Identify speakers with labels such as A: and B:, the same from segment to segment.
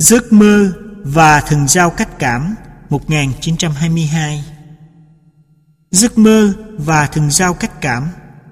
A: Giấc mơ và thần giao cách cảm 1922. Giấc mơ và thần giao cách cảm.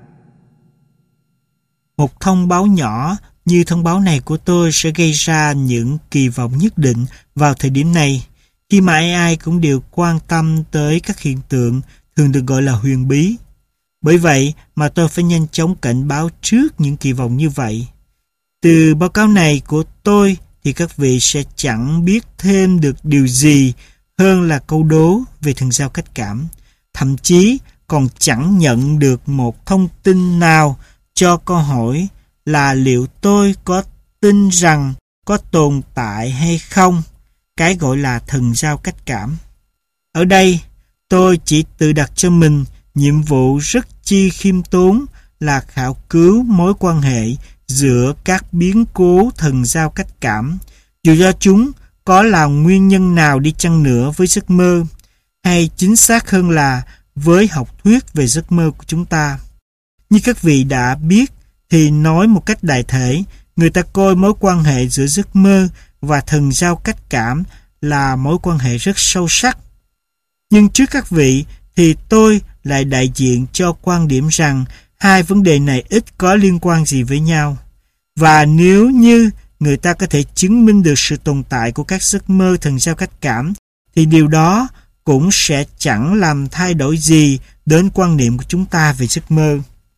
A: Một thông báo nhỏ như thông báo này của tôi sẽ gây ra những kỳ vọng nhất định vào thời điểm này, khi mà ai cũng đều quan tâm tới các hiện tượng thường được gọi là huyền bí. Bởi vậy mà tôi phải nhanh chóng cảnh báo trước những kỳ vọng như vậy. Từ báo cáo này của tôi thì các vị sẽ chẳng biết thêm được điều gì hơn là câu đố về thần giao cách cảm. Thậm chí còn chẳng nhận được một thông tin nào cho câu hỏi là liệu tôi có tin rằng có tồn tại hay không cái gọi là thần giao cách cảm. Ở đây tôi chỉ tự đặt cho mình nhiệm vụ rất chi khiêm tốn là khảo cứu mối quan hệ giữa các biến cố thần giao cách cảm, dù cho chúng có là nguyên nhân nào đi chăng nữa với giấc mơ, hay chính xác hơn là với học thuyết về giấc mơ của chúng ta. Như các vị đã biết thì nói một cách đại thể, người ta coi mối quan hệ giữa giấc mơ và thần giao cách cảm là mối quan hệ rất sâu sắc. Nhưng trước các vị thì tôi lại đại diện cho quan điểm rằng hai vấn đề này ít có liên quan gì với nhau. Và nếu như người ta có thể chứng minh được sự tồn tại của các giấc mơ thần giao cách cảm, thì điều đó cũng sẽ chẳng làm thay đổi gì đến quan niệm của chúng ta về giấc mơ.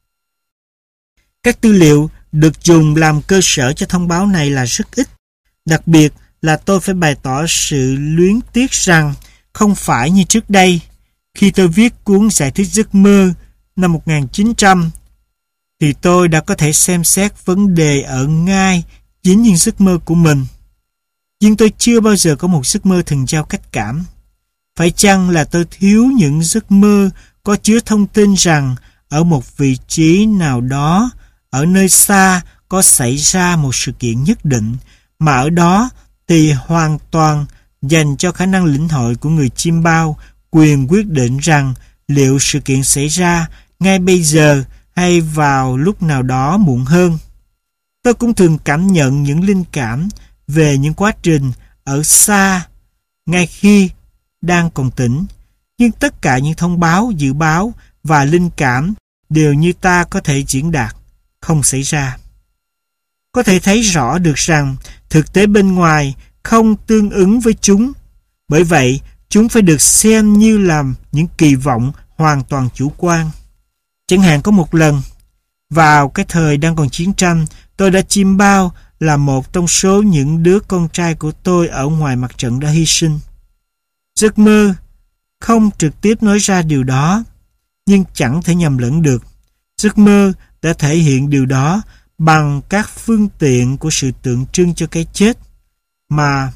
A: Các tư liệu được dùng làm cơ sở cho thông báo này là rất ít. Đặc biệt là tôi phải bày tỏ sự luyến tiếc rằng không phải như trước đây, khi tôi viết cuốn giải thích giấc mơ năm 1900, thì tôi đã có thể xem xét vấn đề ở ngay chính những giấc mơ của mình. Nhưng tôi chưa bao giờ có một giấc mơ thần giao cách cảm. Phải chăng là tôi thiếu những giấc mơ có chứa thông tin rằng ở một vị trí nào đó, ở nơi xa có xảy ra một sự kiện nhất định, mà ở đó thì hoàn toàn dành cho khả năng lĩnh hội của người chiêm bao quyền quyết định rằng liệu sự kiện xảy ra ngay bây giờ hay vào lúc nào đó muộn hơn. Tôi cũng thường cảm nhận những linh cảm về những quá trình ở xa ngay khi đang còn tỉnh, nhưng tất cả những thông báo, dự báo và linh cảm đều như ta có thể diễn đạt, không xảy ra. Có thể thấy rõ được rằng thực tế bên ngoài không tương ứng với chúng. Bởi vậy, chúng phải được xem như là những kỳ vọng hoàn toàn chủ quan. Chẳng hạn có một lần, vào cái thời đang còn chiến tranh, tôi đã chiêm bao là một trong số những đứa con trai của tôi ở ngoài mặt trận đã hy sinh. Giấc mơ không trực tiếp nói ra điều đó, nhưng chẳng thể nhầm lẫn được. Giấc mơ đã thể hiện điều đó bằng các phương tiện của sự tượng trưng cho cái chết mà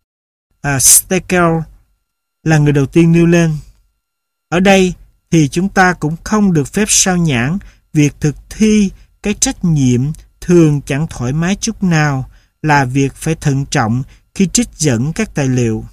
A: Stekel là người đầu tiên nêu lên. Ở đây thì chúng ta cũng không được phép sao nhãng việc thực thi cái trách nhiệm thường chẳng thoải mái chút nào là việc phải thận trọng khi trích dẫn các tài liệu.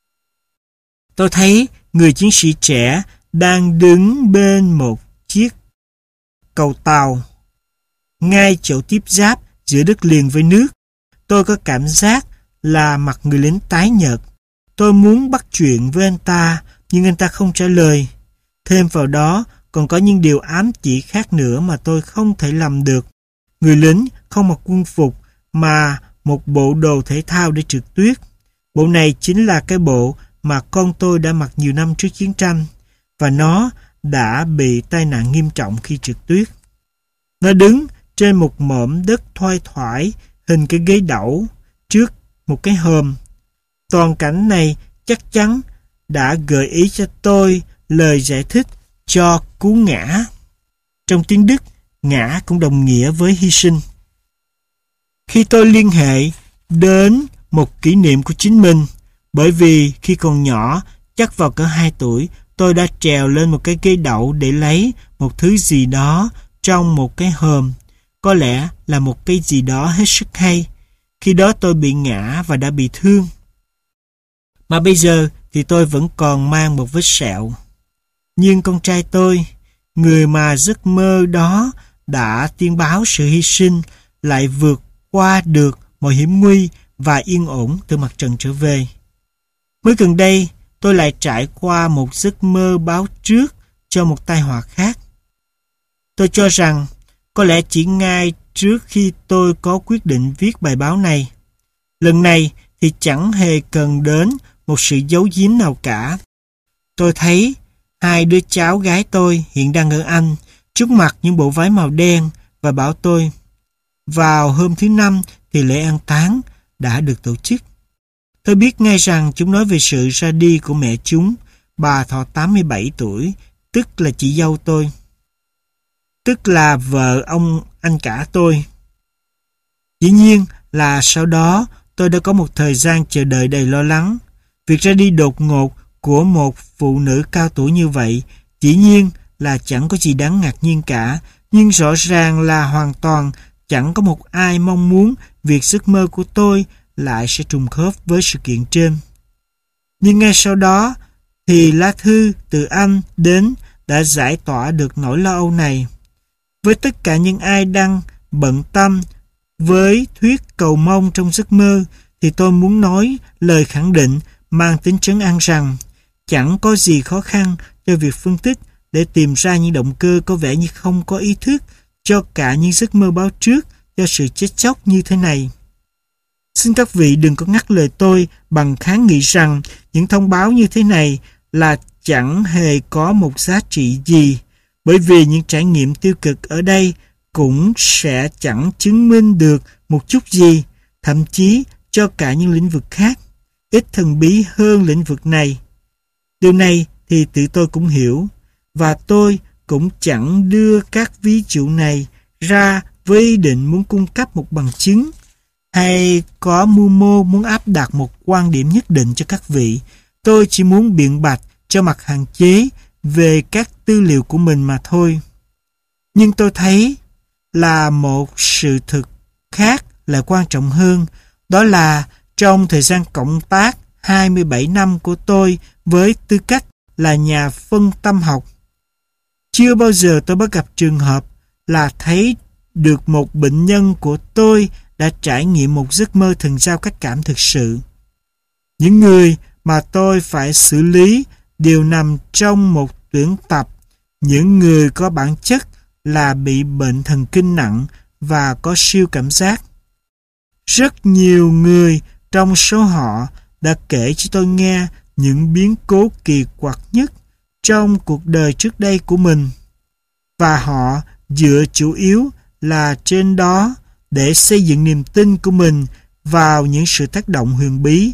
A: Tôi thấy người chiến sĩ trẻ đang đứng bên một chiếc cầu tàu ngay chỗ tiếp giáp giữa đất liền với nước. Tôi có cảm giác là mặt người lính tái nhợt. Tôi muốn bắt chuyện với anh ta, nhưng anh ta không trả lời. Thêm vào đó, còn có những điều ám chỉ khác nữa mà tôi không thể làm được. Người lính không mặc quân phục, mà một bộ đồ thể thao để trượt tuyết. Bộ này chính là cái bộ mà con tôi đã mặc nhiều năm trước chiến tranh, và nó đã bị tai nạn nghiêm trọng khi trượt tuyết. Nó đứng trên một mỏm đất thoai thoải hình cái ghế đẩu trước một cái hòm. Toàn cảnh này chắc chắn đã gợi ý cho tôi lời giải thích cho cú ngã. Trong tiếng Đức, ngã cũng đồng nghĩa với hy sinh. Khi tôi liên hệ đến một kỷ niệm của chính mình, bởi vì khi còn nhỏ, chắc vào cỡ 2 tuổi, tôi đã trèo lên một cái ghế đẩu để lấy một thứ gì đó trong một cái hòm. Có lẽ là một cái gì đó hết sức hay. Khi đó tôi bị ngã và đã bị thương. Mà bây giờ thì tôi vẫn còn mang một vết sẹo. Nhưng con trai tôi, người mà giấc mơ đó đã tiên báo sự hy sinh, lại vượt qua được mọi hiểm nguy và yên ổn từ mặt trần trở về. Mới gần đây, tôi lại trải qua một giấc mơ báo trước cho một tai họa khác. Tôi cho rằng có lẽ chỉ ngay trước khi tôi có quyết định viết bài báo này. Lần này thì chẳng hề cần đến một sự giấu giếm nào cả. Tôi thấy hai đứa cháu gái tôi hiện đang ở Anh, trước mặt những bộ váy màu đen, và bảo tôi vào hôm thứ Năm thì lễ an táng đã được tổ chức. Tôi biết ngay rằng chúng nói về sự ra đi của mẹ chúng, bà thọ 87 tuổi, tức là chị dâu tôi, tức là vợ ông anh cả tôi. Dĩ nhiên là sau đó tôi đã có một thời gian chờ đợi đầy lo lắng. Việc ra đi đột ngột của một phụ nữ cao tuổi như vậy dĩ nhiên là chẳng có gì đáng ngạc nhiên cả, nhưng rõ ràng là hoàn toàn chẳng có một ai mong muốn việc giấc mơ của tôi lại sẽ trùng khớp với sự kiện trên. Nhưng ngay sau đó thì lá thư từ Anh đến đã giải tỏa được nỗi lo âu này. Với tất cả những ai đang bận tâm với thuyết cầu mong trong giấc mơ, thì tôi muốn nói lời khẳng định mang tính trấn an rằng chẳng có gì khó khăn cho việc phân tích để tìm ra những động cơ có vẻ như không có ý thức cho cả những giấc mơ báo trước cho sự chết chóc như thế này. Xin các vị đừng có ngắt lời tôi bằng kháng nghị rằng những thông báo như thế này là chẳng hề có một giá trị gì, bởi vì những trải nghiệm tiêu cực ở đây cũng sẽ chẳng chứng minh được một chút gì, thậm chí cho cả những lĩnh vực khác, ít thần bí hơn lĩnh vực này. Điều này thì tự tôi cũng hiểu, và tôi cũng chẳng đưa các ví dụ này ra với ý định muốn cung cấp một bằng chứng, hay có mưu mô muốn áp đặt một quan điểm nhất định cho các vị. Tôi chỉ muốn biện bạch cho mặt hạn chế về các tư liệu của mình mà thôi. Nhưng tôi thấy là một sự thực khác là quan trọng hơn, đó là trong thời gian cộng tác 27 năm của tôi với tư cách là nhà phân tâm học, chưa bao giờ tôi bắt gặp trường hợp là thấy được một bệnh nhân của tôi đã trải nghiệm một giấc mơ thần giao cách cảm thực sự. Những người mà tôi phải xử lý đều nằm trong một tuyển tập những người có bản chất là bị bệnh thần kinh nặng và có siêu cảm giác. Rất nhiều người trong số họ đã kể cho tôi nghe những biến cố kỳ quặc nhất trong cuộc đời trước đây của mình, và họ dựa chủ yếu là trên đó để xây dựng niềm tin của mình vào những sự tác động huyền bí,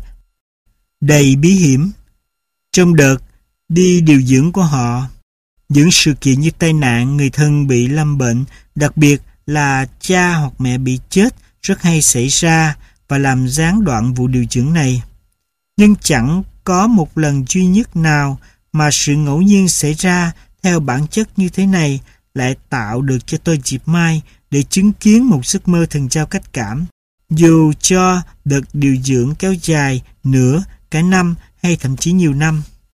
A: đầy bí hiểm. Trong đợt đi điều dưỡng của họ, những sự kiện như tai nạn, người thân bị lâm bệnh, đặc biệt là cha hoặc mẹ bị chết rất hay xảy ra và làm gián đoạn vụ điều dưỡng này. Nhưng chẳng có một lần duy nhất nào mà sự ngẫu nhiên xảy ra theo bản chất như thế này lại tạo được cho tôi dịp mai để chứng kiến một giấc mơ thần giao cách cảm, dù cho đợt điều dưỡng kéo dài nửa, cả năm hay thậm chí nhiều năm.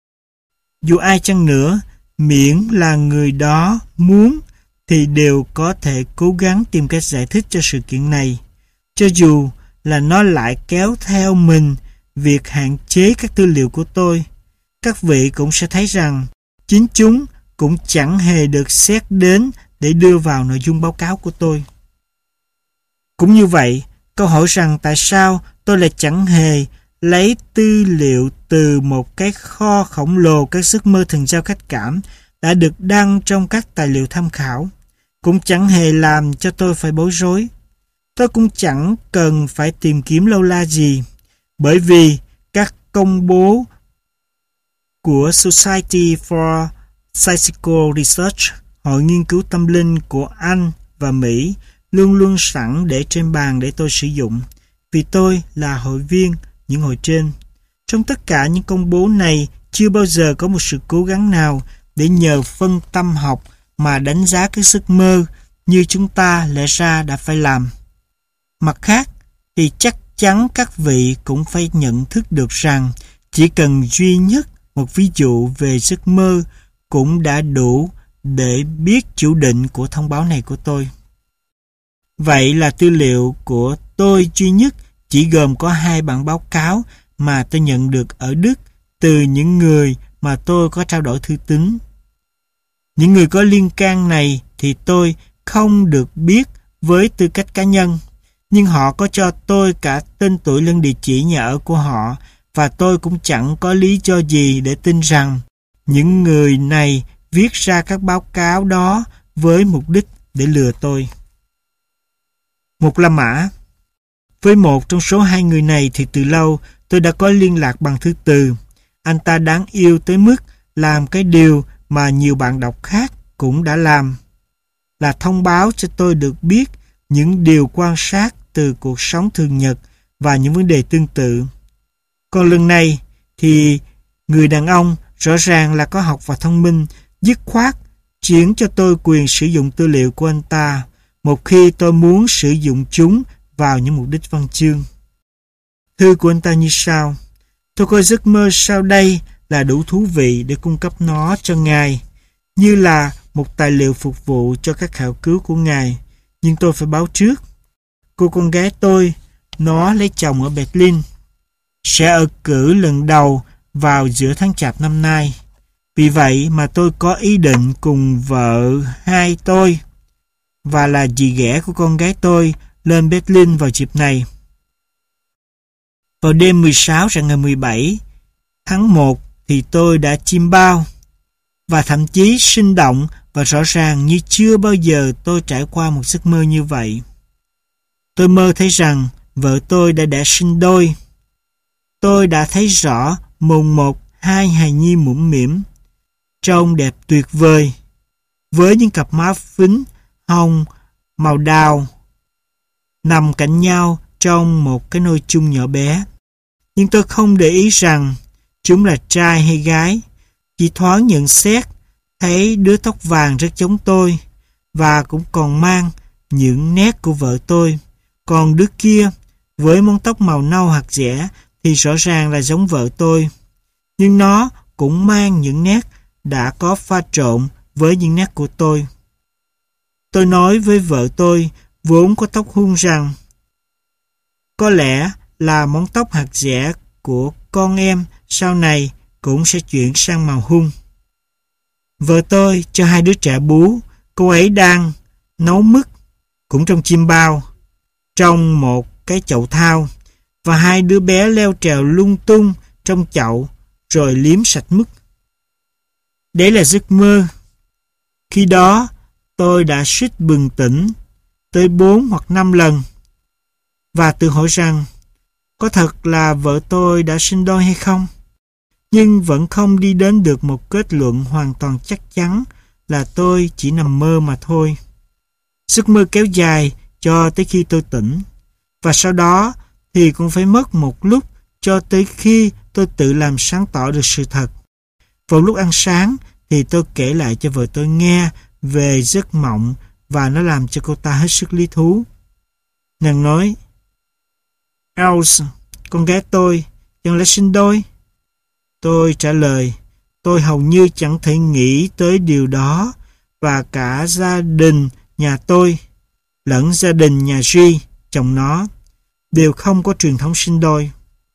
A: Dù ai chăng nữa, miễn là người đó muốn, thì đều có thể cố gắng tìm cách giải thích cho sự kiện này, cho dù là nó lại kéo theo mình việc hạn chế các tư liệu của tôi. Các vị cũng sẽ thấy rằng chính chúng cũng chẳng hề được xét đến để đưa vào nội dung báo cáo của tôi. Cũng như vậy, câu hỏi rằng tại sao tôi lại chẳng hề lấy tư liệu từ một cái kho khổng lồ các giấc mơ thần giao cách cảm đã được đăng trong các tài liệu tham khảo cũng chẳng hề làm cho tôi phải bối rối. Tôi cũng chẳng cần phải tìm kiếm lâu la gì, bởi vì các công bố của Society for Psychical Research, hội nghiên cứu tâm linh của Anh và Mỹ, luôn luôn sẵn để trên bàn để tôi sử dụng, vì tôi là hội viên những hội trên. Trong tất cả những công bố này, chưa bao giờ có một sự cố gắng nào để nhờ phân tâm học mà đánh giá cái giấc mơ như chúng ta lẽ ra đã phải làm. Mặt khác, thì chắc chắn các vị cũng phải nhận thức được rằng chỉ cần duy nhất một ví dụ về giấc mơ cũng đã đủ để biết chủ định của thông báo này của tôi. Vậy là tư liệu của tôi duy nhất chỉ gồm có 2 bản báo cáo mà tôi nhận được ở Đức từ những người mà tôi có trao đổi thư tín. Những người có liên can này thì tôi không được biết với tư cách cá nhân, nhưng họ có cho tôi cả tên tuổi lẫn địa chỉ nhà ở của họ, và tôi cũng chẳng có lý do gì để tin rằng những người này viết ra các báo cáo đó với mục đích để lừa tôi. Một La Mã. Với một trong số 2 người này thì từ lâu tôi đã có liên lạc bằng thư từ. Anh ta đáng yêu tới mức làm cái điều mà nhiều bạn đọc khác cũng đã làm, là thông báo cho tôi được biết những điều quan sát từ cuộc sống thường nhật và những vấn đề tương tự. Còn lần này thì người đàn ông rõ ràng là có học và thông minh, dứt khoát chuyển cho tôi quyền sử dụng tư liệu của anh ta một khi tôi muốn sử dụng chúng vào những mục đích văn chương. Thư của anh ta như sau: tôi coi giấc mơ sau đây là đủ thú vị để cung cấp nó cho ngài, như là một tài liệu phục vụ cho các khảo cứu của ngài. Nhưng tôi phải báo trước, cô con gái tôi, nó lấy chồng ở Berlin, sẽ ở cử lần đầu vào giữa tháng Chạp năm nay. Vì vậy mà tôi có ý định cùng vợ hai tôi và là dì ghẻ của con gái tôi lên Berlin vào dịp này. Vào đêm 16 rạng ngày 17 tháng 1 thì tôi đã chiêm bao, và thậm chí sinh động và rõ ràng như chưa bao giờ tôi trải qua một giấc mơ như vậy. Tôi mơ thấy rằng vợ tôi đã đẻ sinh đôi. Tôi đã thấy rõ mùng 1 2 hài nhi mũm mĩm, trông đẹp tuyệt vời, với những cặp má phính hồng màu đào nằm cạnh nhau trong một cái nôi chung nhỏ bé. Nhưng tôi không để ý rằng chúng là trai hay gái, chỉ thoáng nhận xét thấy đứa tóc vàng rất giống tôi và cũng còn mang những nét của vợ tôi. Còn đứa kia với móng tóc màu nâu hạt dẻ thì rõ ràng là giống vợ tôi, nhưng nó cũng mang những nét đã có pha trộn với những nét của tôi. Tôi nói với vợ tôi vốn có tóc hung rằng có lẽ là móng tóc hạt dẻ của con em sau này cũng sẽ chuyển sang màu hung. Vợ tôi cho 2 đứa trẻ bú, cô ấy đang nấu mứt cũng trong chiêm bao trong một cái chậu thau, và 2 đứa bé leo trèo lung tung trong chậu rồi liếm sạch mứt. Đấy là giấc mơ. Khi đó tôi đã suýt bừng tỉnh tới 4 hoặc 5 lần và tự hỏi rằng có thật là vợ tôi đã sinh đôi hay không, nhưng vẫn không đi đến được một kết luận hoàn toàn chắc chắn là tôi chỉ nằm mơ mà thôi. Giấc mơ kéo dài cho tới khi tôi tỉnh, và sau đó thì cũng phải mất một lúc cho tới khi tôi tự làm sáng tỏ được sự thật. Vào lúc ăn sáng thì tôi kể lại cho vợ tôi nghe về giấc mộng và nó làm cho cô ta hết sức lý thú. Nàng nói: "Else, con gái tôi, chẳng lẽ sinh đôi?" Tôi trả lời: "Tôi hầu như chẳng thể nghĩ tới điều đó, và cả gia đình nhà tôi lẫn gia đình nhà Duy, chồng nó, đều không có truyền thống sinh đôi."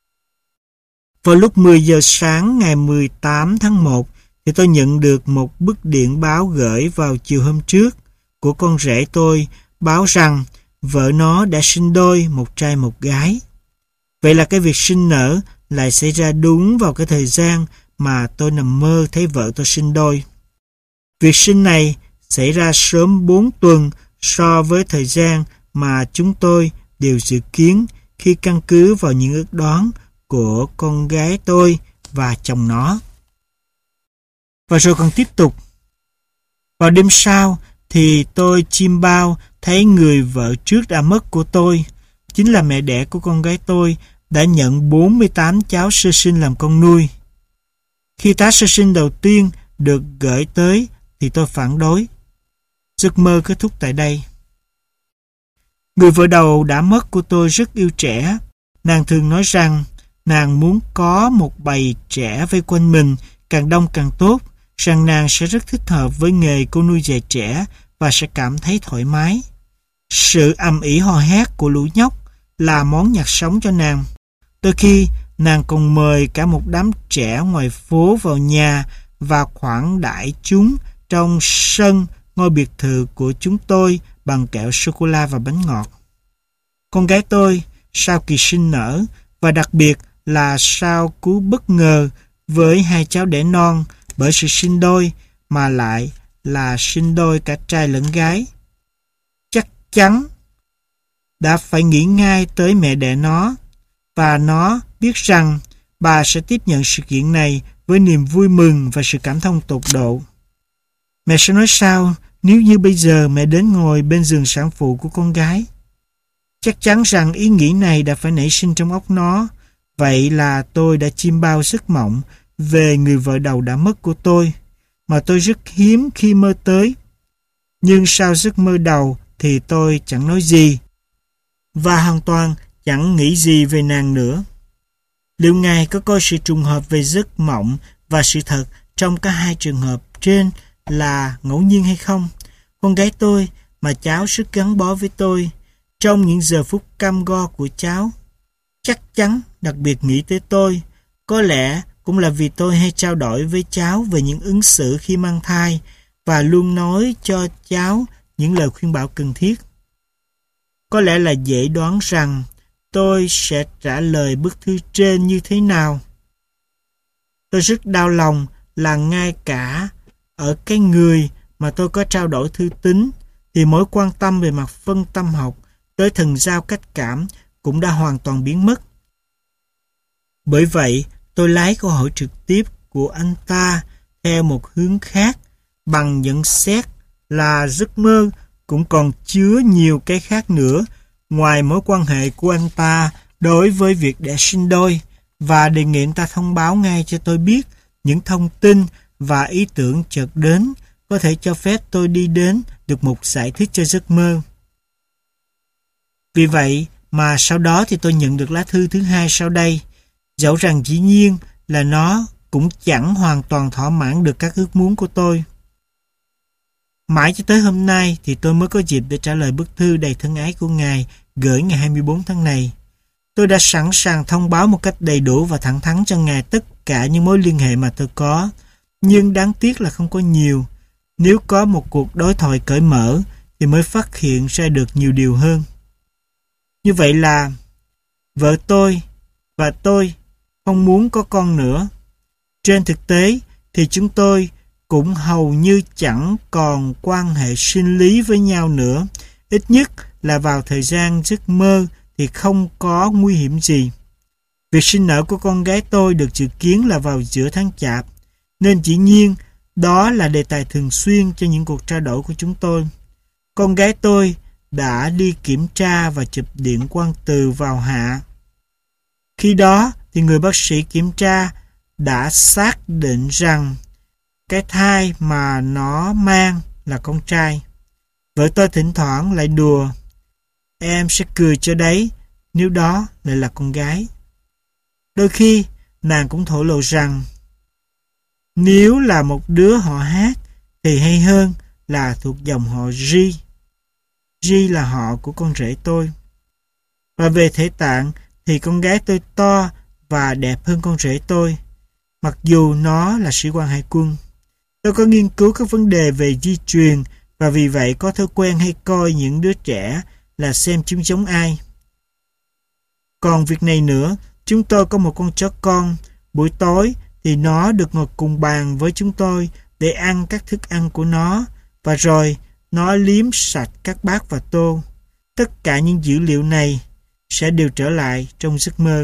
A: Vào lúc 10 giờ sáng ngày 18 tháng 1 thì tôi nhận được một bức điện báo gửi vào chiều hôm trước của con rể tôi, báo rằng vợ nó đã sinh đôi, một trai một gái. Vậy là cái việc sinh nở lại xảy ra đúng vào cái thời gian mà tôi nằm mơ thấy vợ tôi sinh đôi. Việc sinh này xảy ra sớm 4 tuần so với thời gian mà chúng tôi đều dự kiến khi căn cứ vào những ước đoán của con gái tôi và chồng nó. Và rồi còn tiếp tục. Vào đêm sau thì tôi chiêm bao thấy người vợ trước đã mất của tôi, chính là mẹ đẻ của con gái tôi, đã nhận 48 cháu sơ sinh làm con nuôi. Khi tá sơ sinh đầu tiên được gửi tới thì tôi phản đối. Giấc mơ kết thúc tại đây. Người vợ đầu đã mất của tôi rất yêu trẻ. Nàng thường nói rằng nàng muốn có một bầy trẻ vây quanh mình, càng đông càng tốt, rằng nàng sẽ rất thích hợp với nghề cô nuôi dạy trẻ và sẽ cảm thấy thoải mái. Sự ầm ĩ hò hét của lũ nhóc là món nhạc sống cho nàng. Đôi khi, nàng còn mời cả một đám trẻ ngoài phố vào nhà và khoản đãi chúng trong sân ngôi biệt thự của chúng tôi bằng kẹo sô-cô-la và bánh ngọt. Con gái tôi, sau kỳ sinh nở, và đặc biệt là sau cú bất ngờ với hai cháu đẻ non bởi sự sinh đôi, mà lại là sinh đôi cả trai lẫn gái, chắc chắn đã phải nghĩ ngay tới mẹ đẻ nó, và nó biết rằng bà sẽ tiếp nhận sự kiện này với niềm vui mừng và sự cảm thông tột độ. Mẹ sẽ nói sao nếu như bây giờ mẹ đến ngồi bên giường sản phụ của con gái? Chắc chắn rằng ý nghĩ này đã phải nảy sinh trong óc nó. Vậy là tôi đã chiêm bao giấc mộng về người vợ đầu đã mất của tôi, mà tôi rất hiếm khi mơ tới. Nhưng sau giấc mơ đầu thì tôi chẳng nói gì, và hoàn toàn chẳng nghĩ gì về nàng nữa. Liệu Ngài có coi sự trùng hợp về giấc mộng và sự thật trong cả hai trường hợp trên là ngẫu nhiên hay không? Con gái tôi mà cháu rất gắn bó với tôi, trong những giờ phút cam go của cháu, chắc chắn đặc biệt nghĩ tới tôi. Có lẽ cũng là vì tôi hay trao đổi với cháu về những ứng xử khi mang thai và luôn nói cho cháu những lời khuyên bảo cần thiết. Có lẽ là dễ đoán rằng tôi sẽ trả lời bức thư trên như thế nào. Tôi rất đau lòng là ngay cả ở cái người mà tôi có trao đổi thư tín thì mối quan tâm về mặt phân tâm học tới thần giao cách cảm cũng đã hoàn toàn biến mất. Bởi vậy, tôi lấy câu hỏi trực tiếp của anh ta theo một hướng khác bằng nhận xét là giấc mơ cũng còn chứa nhiều cái khác nữa ngoài mối quan hệ của anh ta đối với việc đẻ sinh đôi, và đề nghị anh ta thông báo ngay cho tôi biết những thông tin và ý tưởng chợt đến có thể cho phép tôi đi đến được một giải thích cho giấc mơ. Vì vậy mà sau đó thì tôi nhận được lá thư thứ hai sau đây, dẫu rằng dĩ nhiên là nó cũng chẳng hoàn toàn thỏa mãn được các ước muốn của tôi. Mãi cho tới hôm nay thì tôi mới có dịp để trả lời bức thư đầy thân ái của Ngài gửi ngày 24 tháng này. Tôi đã sẵn sàng thông báo một cách đầy đủ và thẳng thắn cho Ngài tất cả những mối liên hệ mà tôi có, nhưng đáng tiếc là không có nhiều. Nếu có một cuộc đối thoại cởi mở thì mới phát hiện ra được nhiều điều hơn. Như vậy là vợ tôi và tôi không muốn có con nữa. Trên thực tế thì chúng tôi cũng hầu như chẳng còn quan hệ sinh lý với nhau nữa. Ít nhất là vào thời gian giấc mơ thì không có nguy hiểm gì. Việc sinh nở của con gái tôi được dự kiến là vào giữa tháng Chạp, nên dĩ nhiên đó là đề tài thường xuyên cho những cuộc trao đổi của chúng tôi. Con gái tôi đã đi kiểm tra và chụp điện quang từ vào hạ. Khi đó thì người bác sĩ kiểm tra đã xác định rằng cái thai mà nó mang là con trai. Vợ tôi thỉnh thoảng lại đùa, em sẽ cười cho đấy nếu đó lại là con gái. Đôi khi nàng cũng thổ lộ rằng nếu là một đứa họ Hát thì hay hơn là thuộc dòng họ Ri. Ri là họ của con rể tôi. Và về thể tạng thì con gái tôi to và đẹp hơn con rể tôi, mặc dù nó là sĩ quan hải quân. Tôi có nghiên cứu các vấn đề về di truyền và vì vậy có thói quen hay coi những đứa trẻ là xem chúng giống ai. Còn việc này nữa, chúng tôi có một con chó con. Buổi tối thì nó được ngồi cùng bàn với chúng tôi để ăn các thức ăn của nó, và rồi nó liếm sạch các bát và tô. Tất cả những dữ liệu này sẽ đều trở lại trong giấc mơ.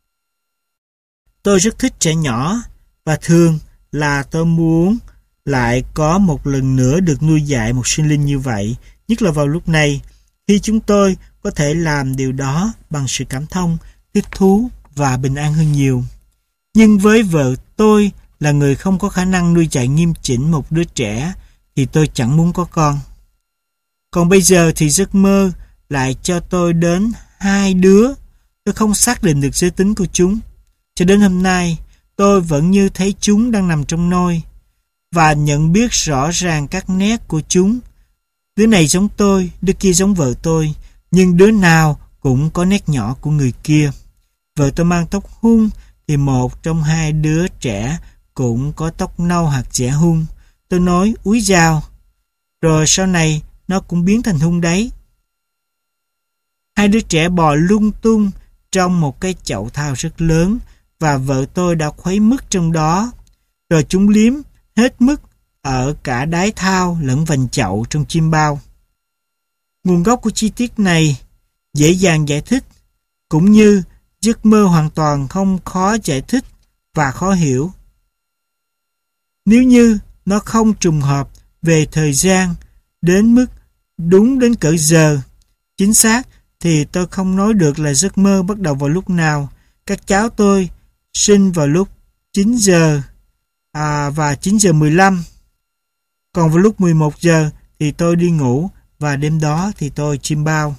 A: Tôi rất thích trẻ nhỏ, và thường là tôi muốn lại có một lần nữa được nuôi dạy một sinh linh như vậy, nhất là vào lúc này, khi chúng tôi có thể làm điều đó bằng sự cảm thông, thích thú và bình an hơn nhiều. Nhưng với vợ tôi là người không có khả năng nuôi dạy nghiêm chỉnh một đứa trẻ, thì tôi chẳng muốn có con. Còn bây giờ thì giấc mơ lại cho tôi đến hai đứa. Tôi không xác định được giới tính của chúng. Cho đến hôm nay, tôi vẫn như thấy chúng đang nằm trong nôi và nhận biết rõ ràng các nét của chúng. Đứa này giống tôi, đứa kia giống vợ tôi, nhưng đứa nào cũng có nét nhỏ của người kia. Vợ tôi mang tóc hung thì một trong hai đứa trẻ cũng có tóc nâu hoặc dẻ hung. Tôi nói úi dào, rồi sau này nó cũng biến thành hung đấy. Hai đứa trẻ bò lung tung trong một cái chậu thau rất lớn và vợ tôi đã khuấy mứt trong đó. Rồi chúng liếm hết mứt ở cả đáy thau lẫn vành chậu trong chiêm bao. Nguồn gốc của chi tiết này dễ dàng giải thích, cũng như giấc mơ hoàn toàn không khó giải thích và khó hiểu. Nếu như nó không trùng hợp về thời gian đến mức đúng đến cỡ giờ chính xác thì tôi không nói được là giấc mơ bắt đầu vào lúc nào. Các cháu tôi sinh vào lúc 9 giờ và 9 giờ 15. Còn vào lúc 11 giờ thì tôi đi ngủ và đêm đó thì tôi chiêm bao.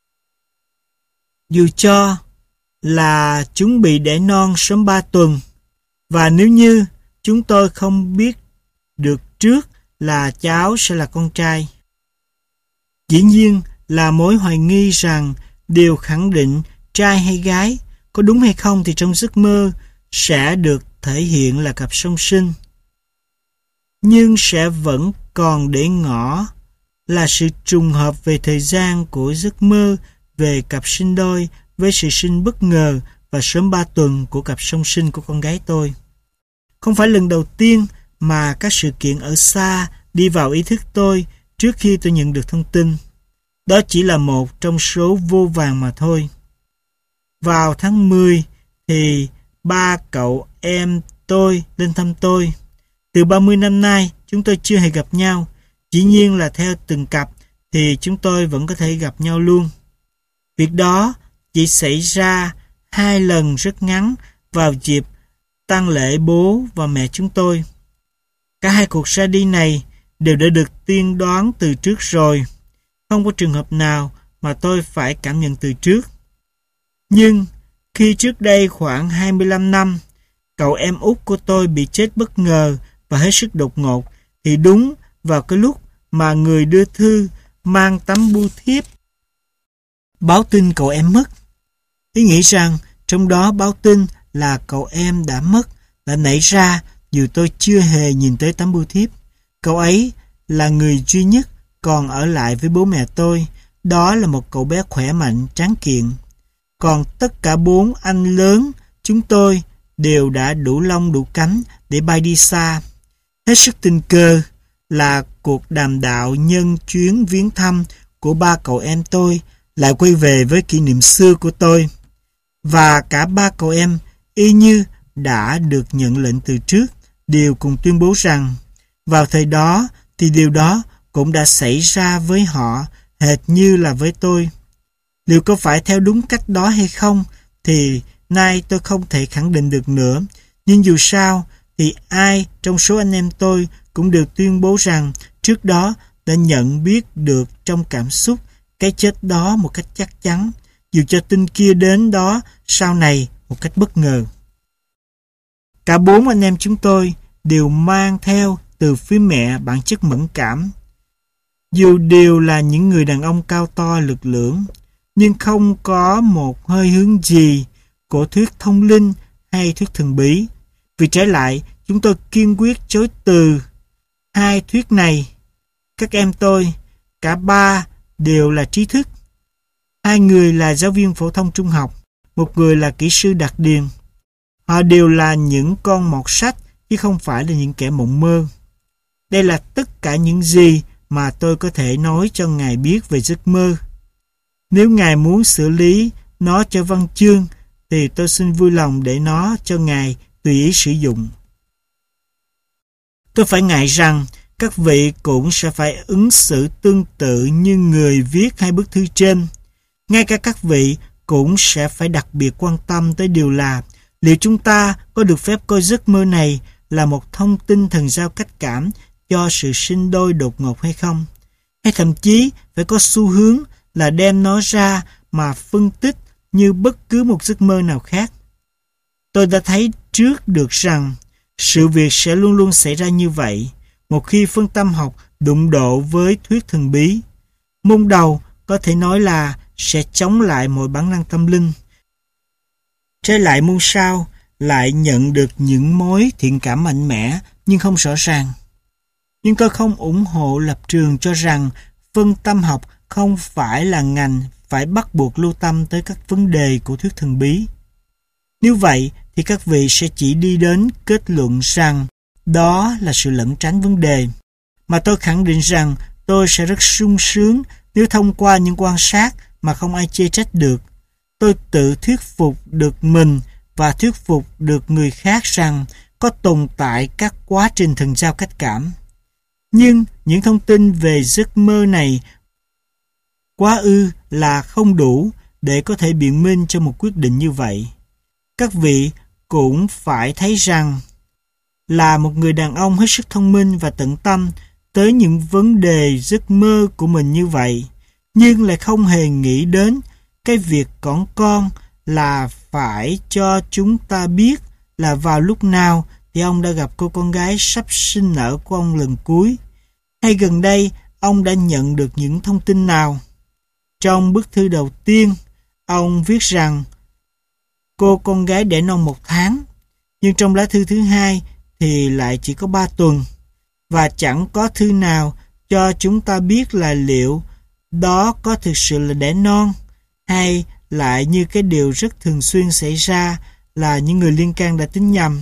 A: Dù cho là chúng bị đẻ non sớm 3 tuần và nếu như chúng tôi không biết được trước là cháu sẽ là con trai. Dĩ nhiên là mối hoài nghi rằng điều khẳng định trai hay gái, có đúng hay không thì trong giấc mơ sẽ được thể hiện là cặp song sinh. Nhưng sẽ vẫn còn để ngỏ là sự trùng hợp về thời gian của giấc mơ về cặp sinh đôi với sự sinh bất ngờ và sớm 3 tuần của cặp song sinh của con gái tôi. Không phải lần đầu tiên mà các sự kiện ở xa đi vào ý thức tôi trước khi tôi nhận được thông tin. Đó chỉ là một trong số vô vàn mà thôi. Vào tháng 10 thì ba cậu em tôi lên thăm tôi. Từ 30 năm nay chúng tôi chưa hề gặp nhau. Dĩ nhiên là theo từng cặp thì chúng tôi vẫn có thể gặp nhau luôn. Việc đó chỉ xảy ra 2 lần rất ngắn vào dịp tang lễ bố và mẹ chúng tôi. Cả hai cuộc ra đi này đều đã được tiên đoán từ trước rồi. Không có trường hợp nào mà tôi phải cảm nhận từ trước. Nhưng khi trước đây khoảng 25 năm, cậu em út của tôi bị chết bất ngờ và hết sức đột ngột, thì đúng vào cái lúc mà người đưa thư mang tấm bưu thiếp báo tin cậu em mất. Ý nghĩ rằng trong đó báo tin là cậu em đã mất đã nảy ra dù tôi chưa hề nhìn tới tấm bưu thiếp. Cậu ấy là người duy nhất còn ở lại với bố mẹ tôi. Đó là một cậu bé khỏe mạnh, tráng kiện. Còn tất cả 4 anh lớn chúng tôi đều đã đủ lông đủ cánh để bay đi xa. Hết sức tình cờ là cuộc đàm đạo nhân chuyến viếng thăm của ba cậu em tôi lại quay về với kỷ niệm xưa của tôi. Và cả ba cậu em y như đã được nhận lệnh từ trước, đều cùng tuyên bố rằng vào thời đó thì điều đó cũng đã xảy ra với họ hệt như là với tôi. Liệu có phải theo đúng cách đó hay không thì nay tôi không thể khẳng định được nữa. Nhưng dù sao thì ai trong số anh em tôi cũng đều tuyên bố rằng trước đó đã nhận biết được trong cảm xúc cái chết đó một cách chắc chắn, dù cho tin kia đến đó sau này một cách bất ngờ. Cả 4 anh em chúng tôi đều mang theo từ phía mẹ bản chất mẫn cảm. Dù đều là những người đàn ông cao to lực lưỡng, nhưng không có một hơi hướng gì của thuyết thông linh hay thuyết thần bí. Vì trái lại, chúng tôi kiên quyết chối từ hai thuyết này. Các em tôi, cả ba đều là trí thức. 2 người là giáo viên phổ thông trung học, 1 người là kỹ sư đạt điền. Họ đều là những con mọt sách chứ không phải là những kẻ mộng mơ. Đây là tất cả những gì mà tôi có thể nói cho Ngài biết về giấc mơ. Nếu Ngài muốn xử lý nó cho văn chương thì tôi xin vui lòng để nó cho Ngài tùy ý sử dụng. Tôi phải ngại rằng các vị cũng sẽ phải ứng xử tương tự như người viết 2 bức thư trên. Ngay cả các vị cũng sẽ phải đặc biệt quan tâm tới điều là liệu chúng ta có được phép coi giấc mơ này là một thông tin thần giao cách cảm cho sự sinh đôi đột ngột hay không, hay thậm chí phải có xu hướng là đem nó ra mà phân tích như bất cứ một giấc mơ nào khác. Tôi đã thấy trước được rằng sự việc sẽ luôn luôn xảy ra như vậy một khi phân tâm học đụng độ với thuyết thần bí. Môn đầu có thể nói là sẽ chống lại mọi bản năng tâm linh. Trái lại môn sau lại nhận được những mối thiện cảm mạnh mẽ nhưng không rõ ràng. Nhưng tôi không ủng hộ lập trường cho rằng phân tâm học không phải là ngành phải bắt buộc lưu tâm tới các vấn đề của thuyết thần bí. Nếu vậy thì các vị sẽ chỉ đi đến kết luận rằng đó là sự lẩn tránh vấn đề. Mà tôi khẳng định rằng tôi sẽ rất sung sướng nếu thông qua những quan sát mà không ai chê trách được, tôi tự thuyết phục được mình và thuyết phục được người khác rằng có tồn tại các quá trình thần giao cách cảm. Nhưng những thông tin về giấc mơ này quá ư là không đủ để có thể biện minh cho một quyết định như vậy. Các vị cũng phải thấy rằng là một người đàn ông hết sức thông minh và tận tâm tới những vấn đề giấc mơ của mình như vậy, nhưng lại không hề nghĩ đến cái việc con là phải cho chúng ta biết là vào lúc nào thì ông đã gặp cô con gái sắp sinh nở của ông lần cuối, hay gần đây ông đã nhận được những thông tin nào. Trong bức thư đầu tiên, ông viết rằng cô con gái đẻ non 1 tháng, nhưng trong lá thư thứ hai thì lại chỉ có 3 tuần, và chẳng có thư nào cho chúng ta biết là liệu đó có thực sự là đẻ non, hay lại như cái điều rất thường xuyên xảy ra là những người liên can đã tính nhầm.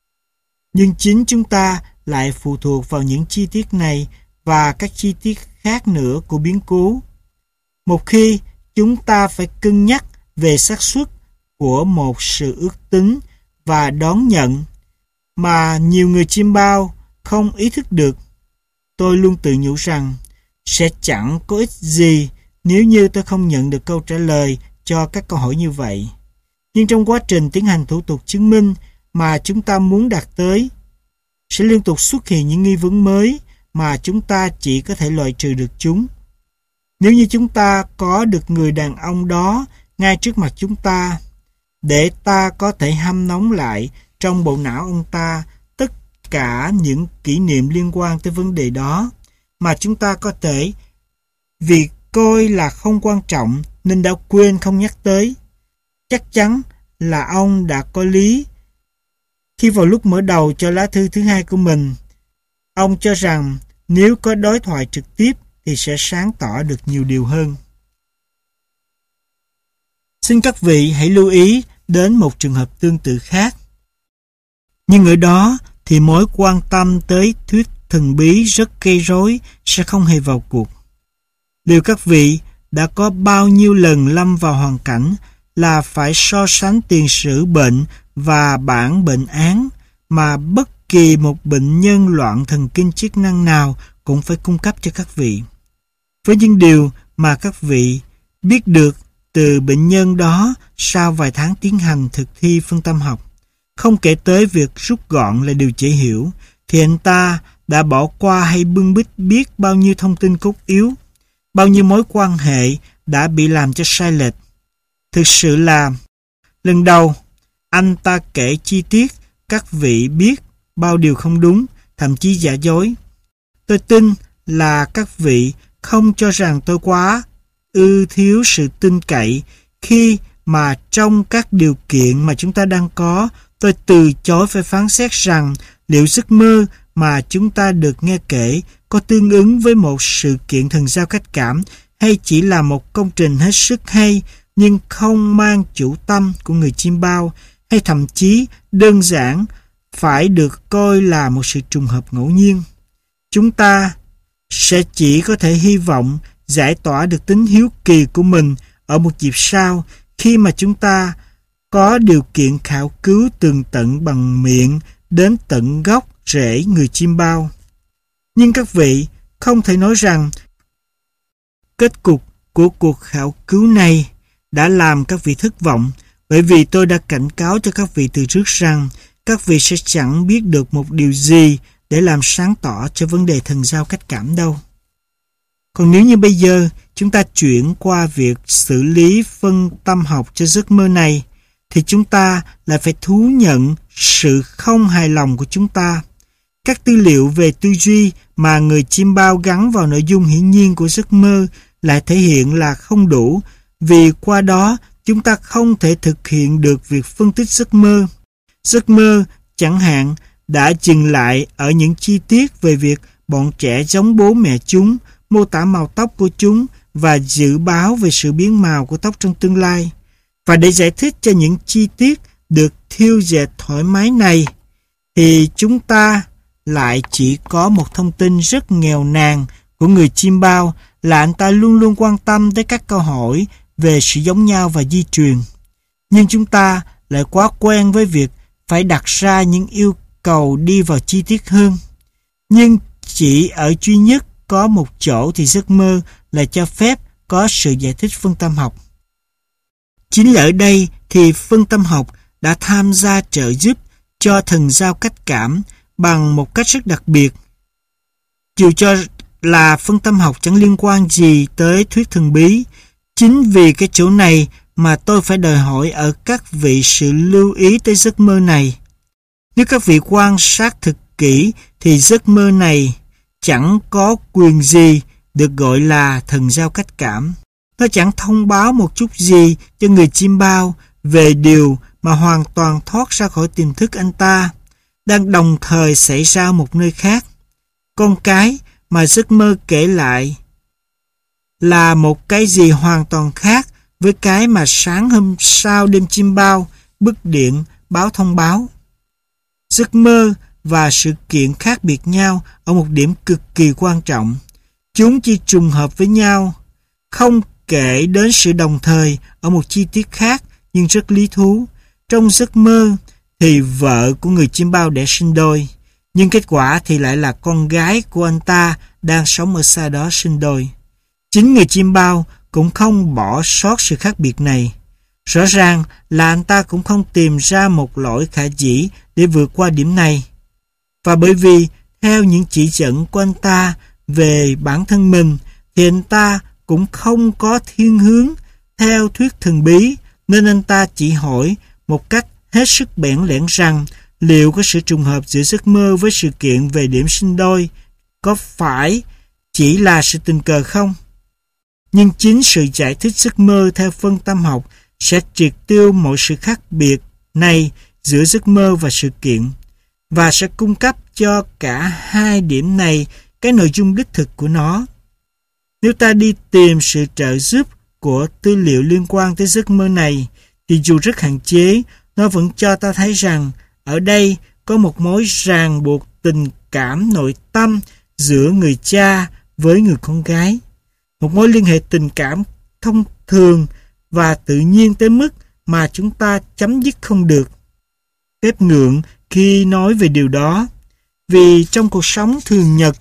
A: Nhưng chính chúng ta lại phụ thuộc vào những chi tiết này và các chi tiết khác nữa của biến cố. Một khi chúng ta phải cân nhắc về xác suất của một sự ước tính và đón nhận mà nhiều người chiêm bao không ý thức được, tôi luôn tự nhủ rằng sẽ chẳng có ích gì nếu như tôi không nhận được câu trả lời cho các câu hỏi như vậy. Nhưng trong quá trình tiến hành thủ tục chứng minh mà chúng ta muốn đạt tới, sẽ liên tục xuất hiện những nghi vấn mới mà chúng ta chỉ có thể loại trừ được chúng. Nếu như chúng ta có được người đàn ông đó ngay trước mặt chúng ta, để ta có thể hâm nóng lại trong bộ não ông ta tất cả những kỷ niệm liên quan tới vấn đề đó, mà chúng ta có thể vì coi là không quan trọng nên đã quên không nhắc tới. Chắc chắn là ông đã có lý khi vào lúc mở đầu cho lá thư thứ hai của mình, ông cho rằng nếu có đối thoại trực tiếp thì sẽ sáng tỏ được nhiều điều hơn. Xin các vị hãy lưu ý đến một trường hợp tương tự khác. Nhưng ở đó thì mối quan tâm tới thuyết thần bí rất gây rối sẽ không hề vào cuộc. Liệu các vị đã có bao nhiêu lần lâm vào hoàn cảnh là phải so sánh tiền sử bệnh và bản bệnh án mà bất kỳ một bệnh nhân loạn thần kinh chức năng nào cũng phải cung cấp cho các vị, với những điều mà các vị biết được từ bệnh nhân đó sau vài tháng tiến hành thực thi phân tâm học, không kể tới việc rút gọn là điều dễ hiểu, thì anh ta đã bỏ qua hay bưng bít biết bao nhiêu thông tin cốt yếu, bao nhiêu mối quan hệ đã bị làm cho sai lệch. Thực sự là lần đầu anh ta kể chi tiết, các vị biết bao điều không đúng, thậm chí giả dối. Tôi tin là các vị không cho rằng tôi quá thiếu sự tin cậy khi mà trong các điều kiện mà chúng ta đang có, tôi từ chối phải phán xét rằng liệu giấc mơ mà chúng ta được nghe kể có tương ứng với một sự kiện thần giao cách cảm hay chỉ là một công trình hết sức hay nhưng không mang chủ tâm của người chiêm bao, hay thậm chí đơn giản phải được coi là một sự trùng hợp ngẫu nhiên. Chúng ta sẽ chỉ có thể hy vọng giải tỏa được tính hiếu kỳ của mình ở một dịp sau, khi mà chúng ta có điều kiện khảo cứu tường tận bằng miệng đến tận gốc rễ người chiêm bao. Nhưng các vị không thể nói rằng kết cục của cuộc khảo cứu này đã làm các vị thất vọng, bởi vì tôi đã cảnh cáo cho các vị từ trước rằng các vị sẽ chẳng biết được một điều gì để làm sáng tỏ cho vấn đề thần giao cách cảm đâu. Còn nếu như bây giờ chúng ta chuyển qua việc xử lý phân tâm học cho giấc mơ này, thì chúng ta lại phải thú nhận sự không hài lòng của chúng ta. Các tư liệu về tư duy mà người chiêm bao gắn vào nội dung hiển nhiên của giấc mơ lại thể hiện là không đủ, vì qua đó chúng ta không thể thực hiện được việc phân tích giấc mơ. Giấc mơ, chẳng hạn, đã dừng lại ở những chi tiết về việc bọn trẻ giống bố mẹ chúng, mô tả màu tóc của chúng và dự báo về sự biến màu của tóc trong tương lai. Và để giải thích cho những chi tiết được thiêu dệt thoải mái này, thì chúng ta lại chỉ có một thông tin rất nghèo nàn của người chim bao là anh ta luôn luôn quan tâm tới các câu hỏi về sự giống nhau và di truyền. Nhưng chúng ta lại quá quen với việc phải đặt ra những yêu cầu đi vào chi tiết hơn. Nhưng chỉ ở duy nhất có một chỗ thì giấc mơ lại cho phép có sự giải thích phân tâm học. Chính là ở đây thì phân tâm học đã tham gia trợ giúp cho thần giao cách cảm bằng một cách rất đặc biệt. Dù cho là phân tâm học chẳng liên quan gì tới thuyết thần bí, chính vì cái chỗ này mà tôi phải đòi hỏi ở các vị sự lưu ý tới giấc mơ này. Nếu các vị quan sát thực kỹ thì giấc mơ này chẳng có quyền gì được gọi là thần giao cách cảm. Nó chẳng thông báo một chút gì cho người chim bao về điều mà hoàn toàn thoát ra khỏi tiềm thức anh ta, đang đồng thời xảy ra một nơi khác. Con cái mà giấc mơ kể lại là một cái gì hoàn toàn khác với cái mà sáng hôm sau đêm chim bao, bức điện, báo thông báo. Giấc mơ và sự kiện khác biệt nhau ở một điểm cực kỳ quan trọng. Chúng chỉ trùng hợp với nhau, không kể đến sự đồng thời ở một chi tiết khác nhưng rất lý thú. Trong giấc mơ thì vợ của người chim bao đẻ sinh đôi, nhưng kết quả thì lại là con gái của anh ta đang sống ở xa đó sinh đôi. Chính người chim bao cũng không bỏ sót sự khác biệt này. Rõ ràng là anh ta cũng không tìm ra một lỗi khả dĩ để vượt qua điểm này. Và bởi vì theo những chỉ dẫn của anh ta về bản thân mình thì anh ta cũng không có thiên hướng theo thuyết thần bí, nên anh ta chỉ hỏi một cách hết sức bẽn lẽn rằng liệu có sự trùng hợp giữa giấc mơ với sự kiện về điểm sinh đôi có phải chỉ là sự tình cờ không? Nhưng chính sự giải thích giấc mơ theo phân tâm học sẽ triệt tiêu mọi sự khác biệt này giữa giấc mơ và sự kiện, và sẽ cung cấp cho cả hai điểm này cái nội dung đích thực của nó. Nếu ta đi tìm sự trợ giúp của tư liệu liên quan tới giấc mơ này, thì dù rất hạn chế, nó vẫn cho ta thấy rằng ở đây có một mối ràng buộc tình cảm nội tâm giữa người cha với người con gái. Một mối liên hệ tình cảm thông thường và tự nhiên tới mức mà chúng ta chấm dứt không được. Phép ngượng khi nói về điều đó, vì trong cuộc sống thường nhật,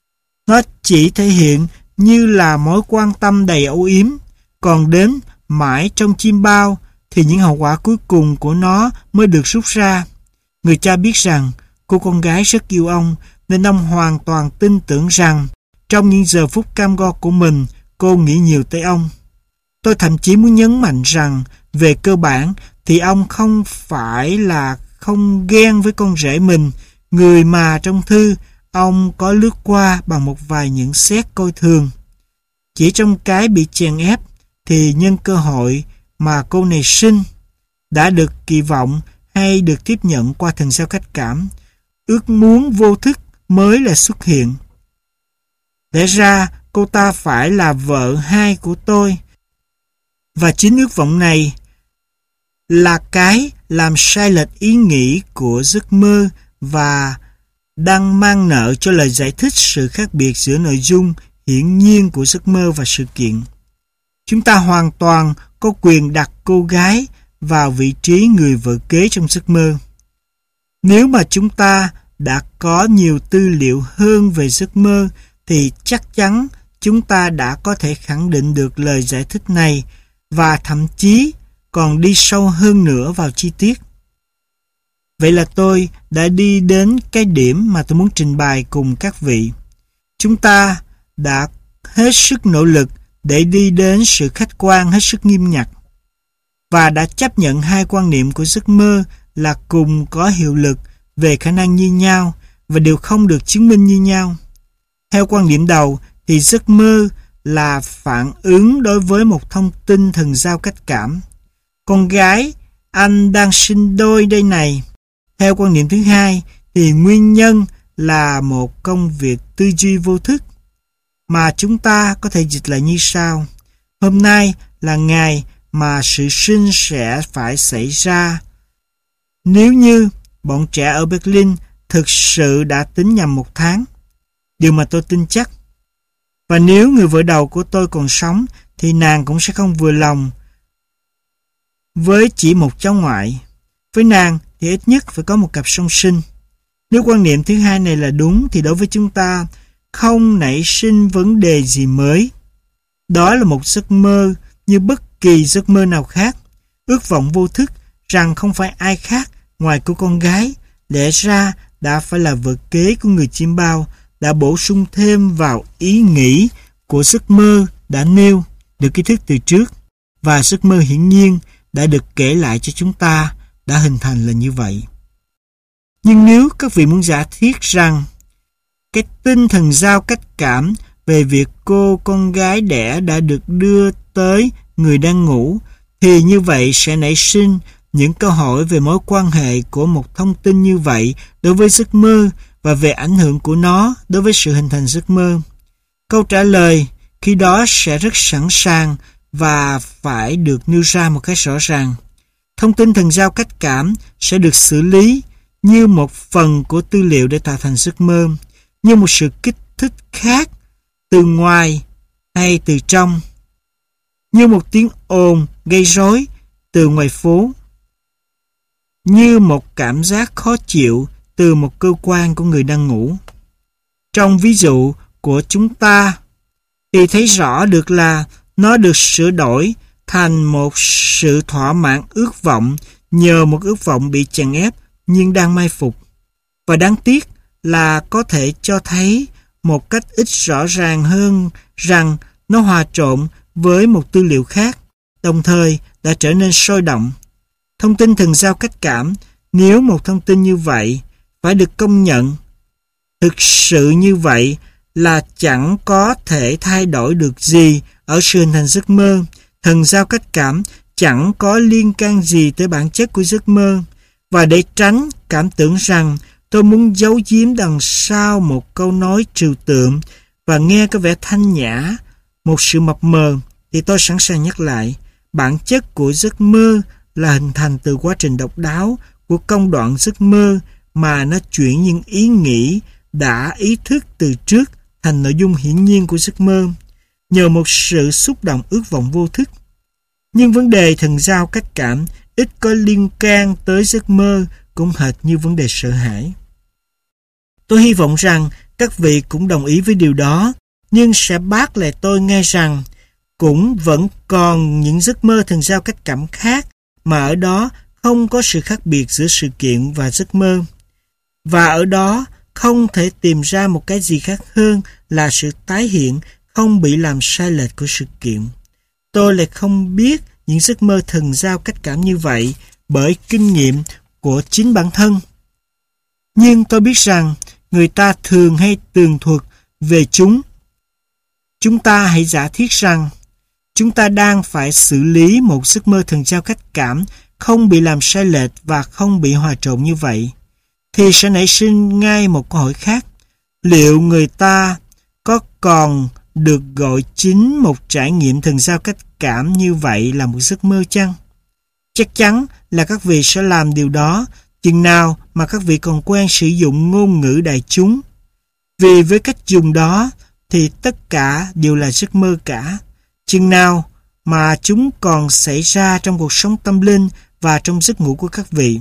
A: nó chỉ thể hiện như là mối quan tâm đầy âu yếm, còn đến mãi trong chim bao thì những hậu quả cuối cùng của nó mới được rút ra. Người cha biết rằng cô con gái rất yêu ông, nên ông hoàn toàn tin tưởng rằng trong những giờ phút cam go của mình, cô nghĩ nhiều tới ông. Tôi thậm chí muốn nhấn mạnh rằng về cơ bản thì ông không phải là không ghen với con rể mình, người mà trong thư ông có lướt qua bằng một vài nhận xét coi thường. Chỉ trong cái bị chèn ép thì nhân cơ hội mà cô này sinh đã được kỳ vọng hay được tiếp nhận qua thần giao cách cảm, ước muốn vô thức mới là xuất hiện. Lẽ ra cô ta phải là vợ hai của tôi, và chính ước vọng này là cái làm sai lệch ý nghĩ của giấc mơ và đang mang nợ cho lời giải thích sự khác biệt giữa nội dung hiển nhiên của giấc mơ và sự kiện. Chúng ta hoàn toàn có quyền đặt cô gái vào vị trí người vợ kế trong giấc mơ. Nếu mà chúng ta đã có nhiều tư liệu hơn về giấc mơ thì chắc chắn chúng ta đã có thể khẳng định được lời giải thích này và thậm chí còn đi sâu hơn nữa vào chi tiết. Vậy là tôi đã đi đến cái điểm mà tôi muốn trình bày cùng các vị. Chúng ta đã hết sức nỗ lực để đi đến sự khách quan hết sức nghiêm ngặt và đã chấp nhận hai quan niệm của giấc mơ là cùng có hiệu lực về khả năng như nhau và đều không được chứng minh như nhau. Theo quan điểm đầu thì giấc mơ là phản ứng đối với một thông tin thần giao cách cảm. Con gái anh đang sinh đôi đây này. Theo quan niệm thứ hai thì nguyên nhân là một công việc tư duy vô thức mà chúng ta có thể dịch lại như sau. Hôm nay là ngày mà sự sinh sẽ phải xảy ra. Nếu như bọn trẻ ở Berlin thực sự đã tính nhầm 1 tháng, điều mà tôi tin chắc. Và nếu người vợ đầu của tôi còn sống thì nàng cũng sẽ không vừa lòng với chỉ một cháu ngoại. Với nàng thì ít nhất phải có một cặp song sinh. Nếu quan niệm thứ hai này là đúng thì đối với chúng ta không nảy sinh vấn đề gì mới. Đó là một giấc mơ như bất kỳ giấc mơ nào khác. Ước vọng vô thức rằng không phải ai khác ngoài cô con gái, lẽ ra đã phải là vợ kế của người chim bao, đã bổ sung thêm vào ý nghĩ của giấc mơ đã nêu, được ký thức từ trước, và giấc mơ hiển nhiên đã được kể lại cho chúng ta đã hình thành là như vậy. Nhưng nếu các vị muốn giả thiết rằng cái tinh thần giao cách cảm về việc cô con gái đẻ đã được đưa tới người đang ngủ, thì như vậy sẽ nảy sinh những câu hỏi về mối quan hệ của một thông tin như vậy đối với giấc mơ và về ảnh hưởng của nó đối với sự hình thành giấc mơ. Câu trả lời khi đó sẽ rất sẵn sàng và phải được nêu ra một cách rõ ràng. Thông tin thần giao cách cảm sẽ được xử lý như một phần của tư liệu để tạo thành giấc mơ, như một sự kích thích khác từ ngoài hay từ trong, như một tiếng ồn gây rối từ ngoài phố, như một cảm giác khó chịu từ một cơ quan của người đang ngủ. Trong ví dụ của chúng ta thì thấy rõ được là nó được sửa đổi thành một sự thỏa mãn ước vọng nhờ một ước vọng bị chèn ép nhưng đang mai phục. Và đáng tiếc là có thể cho thấy một cách ít rõ ràng hơn rằng nó hòa trộn với một tư liệu khác, đồng thời đã trở nên sôi động. Thông tin thần giao cách cảm, nếu một thông tin như vậy phải được công nhận, thực sự như vậy là chẳng có thể thay đổi được gì ở sự hình thành giấc mơ. Thần giao cách cảm chẳng có liên can gì tới bản chất của giấc mơ. Và để tránh cảm tưởng rằng tôi muốn giấu giếm đằng sau một câu nói trừu tượng và nghe có vẻ thanh nhã, một sự mập mờ, thì tôi sẵn sàng nhắc lại, bản chất của giấc mơ là hình thành từ quá trình độc đáo của công đoạn giấc mơ mà nó chuyển những ý nghĩ đã ý thức từ trước thành nội dung hiển nhiên của giấc mơ, nhờ một sự xúc động ước vọng vô thức. Nhưng vấn đề thần giao cách cảm ít có liên can tới giấc mơ, cũng hệt như vấn đề sợ hãi. Tôi hy vọng rằng các vị cũng đồng ý với điều đó, nhưng sẽ bác lại tôi nghe rằng cũng vẫn còn những giấc mơ thần giao cách cảm khác mà ở đó không có sự khác biệt giữa sự kiện và giấc mơ. Và ở đó không thể tìm ra một cái gì khác hơn là sự tái hiện không bị làm sai lệch của sự kiện. Tôi lại không biết những giấc mơ thần giao cách cảm như vậy bởi kinh nghiệm của chính bản thân. Nhưng tôi biết rằng người ta thường hay tường thuật về chúng. Chúng ta hãy giả thiết rằng chúng ta đang phải xử lý một giấc mơ thần giao cách cảm không bị làm sai lệch và không bị hòa trộn như vậy, thì sẽ nảy sinh ngay một câu hỏi khác. Liệu người ta có còn được gọi chính một trải nghiệm thần giao cách cảm như vậy là một giấc mơ chăng? Chắc chắn là các vị sẽ làm điều đó chừng nào mà các vị còn quen sử dụng ngôn ngữ đại chúng. Vì với cách dùng đó thì tất cả đều là giấc mơ cả. Chừng nào mà chúng còn xảy ra trong cuộc sống tâm linh và trong giấc ngủ của các vị.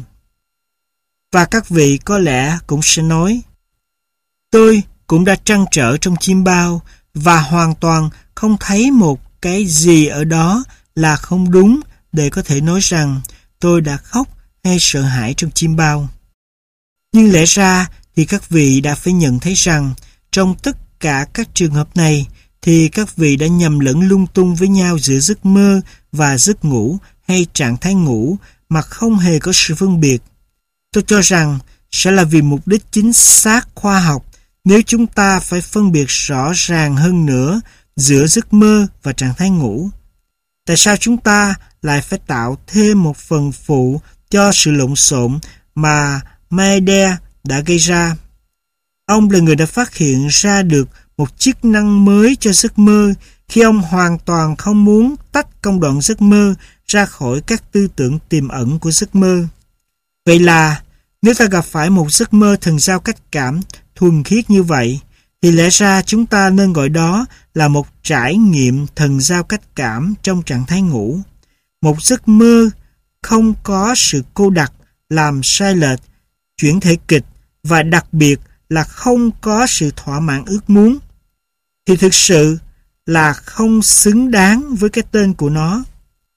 A: Và các vị có lẽ cũng sẽ nói, tôi cũng đã trăn trở trong chim bao và hoàn toàn không thấy một cái gì ở đó là không đúng để có thể nói rằng tôi đã khóc hay sợ hãi trong chim bao. Nhưng lẽ ra thì các vị đã phải nhận thấy rằng trong tất cả các trường hợp này thì các vị đã nhầm lẫn lung tung với nhau giữa giấc mơ và giấc ngủ hay trạng thái ngủ mà không hề có sự phân biệt. Tôi cho rằng sẽ là vì mục đích chính xác khoa học nếu chúng ta phải phân biệt rõ ràng hơn nữa giữa giấc mơ và trạng thái ngủ? Tại sao chúng ta lại phải tạo thêm một phần phụ cho sự lộn xộn mà Maedea đã gây ra? Ông là người đã phát hiện ra được một chức năng mới cho giấc mơ khi ông hoàn toàn không muốn tách công đoạn giấc mơ ra khỏi các tư tưởng tiềm ẩn của giấc mơ. Vậy là, nếu ta gặp phải một giấc mơ thần giao cách cảm thuần khiết như vậy, thì lẽ ra chúng ta nên gọi đó là một trải nghiệm thần giao cách cảm trong trạng thái ngủ. Một giấc mơ không có sự cô đặc, làm sai lệch, chuyển thể kịch và đặc biệt là không có sự thỏa mãn ước muốn, thì thực sự là không xứng đáng với cái tên của nó.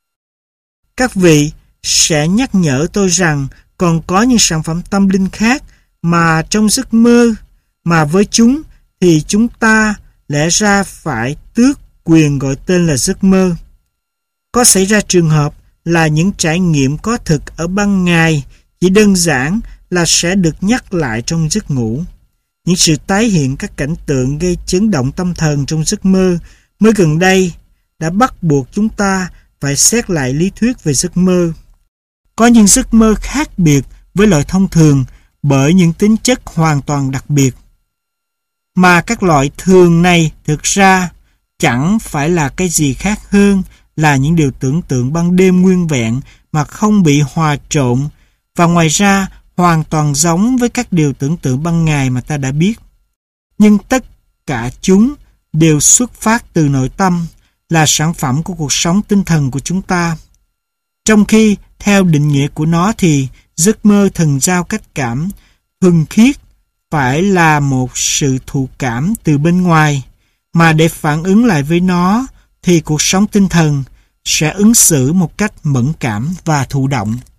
A: Các vị sẽ nhắc nhở tôi rằng còn có những sản phẩm tâm linh khác mà trong giấc mơ, mà với chúng thì chúng ta lẽ ra phải tước quyền gọi tên là giấc mơ. Có xảy ra trường hợp là những trải nghiệm có thực ở ban ngày chỉ đơn giản là sẽ được nhắc lại trong giấc ngủ. Những sự tái hiện các cảnh tượng gây chấn động tâm thần trong giấc mơ mới gần đây đã bắt buộc chúng ta phải xét lại lý thuyết về giấc mơ. Có những giấc mơ khác biệt với loại thông thường bởi những tính chất hoàn toàn đặc biệt. Mà các loại thường này thực ra chẳng phải là cái gì khác hơn là những điều tưởng tượng ban đêm nguyên vẹn mà không bị hòa trộn, và ngoài ra hoàn toàn giống với các điều tưởng tượng ban ngày mà ta đã biết. Nhưng tất cả chúng đều xuất phát từ nội tâm, là sản phẩm của cuộc sống tinh thần của chúng ta. Trong khi, theo định nghĩa của nó thì giấc mơ thần giao cách cảm thuần khiết phải là một sự thụ cảm từ bên ngoài, mà để phản ứng lại với nó thì cuộc sống tinh thần sẽ ứng xử một cách mẫn cảm và thụ động.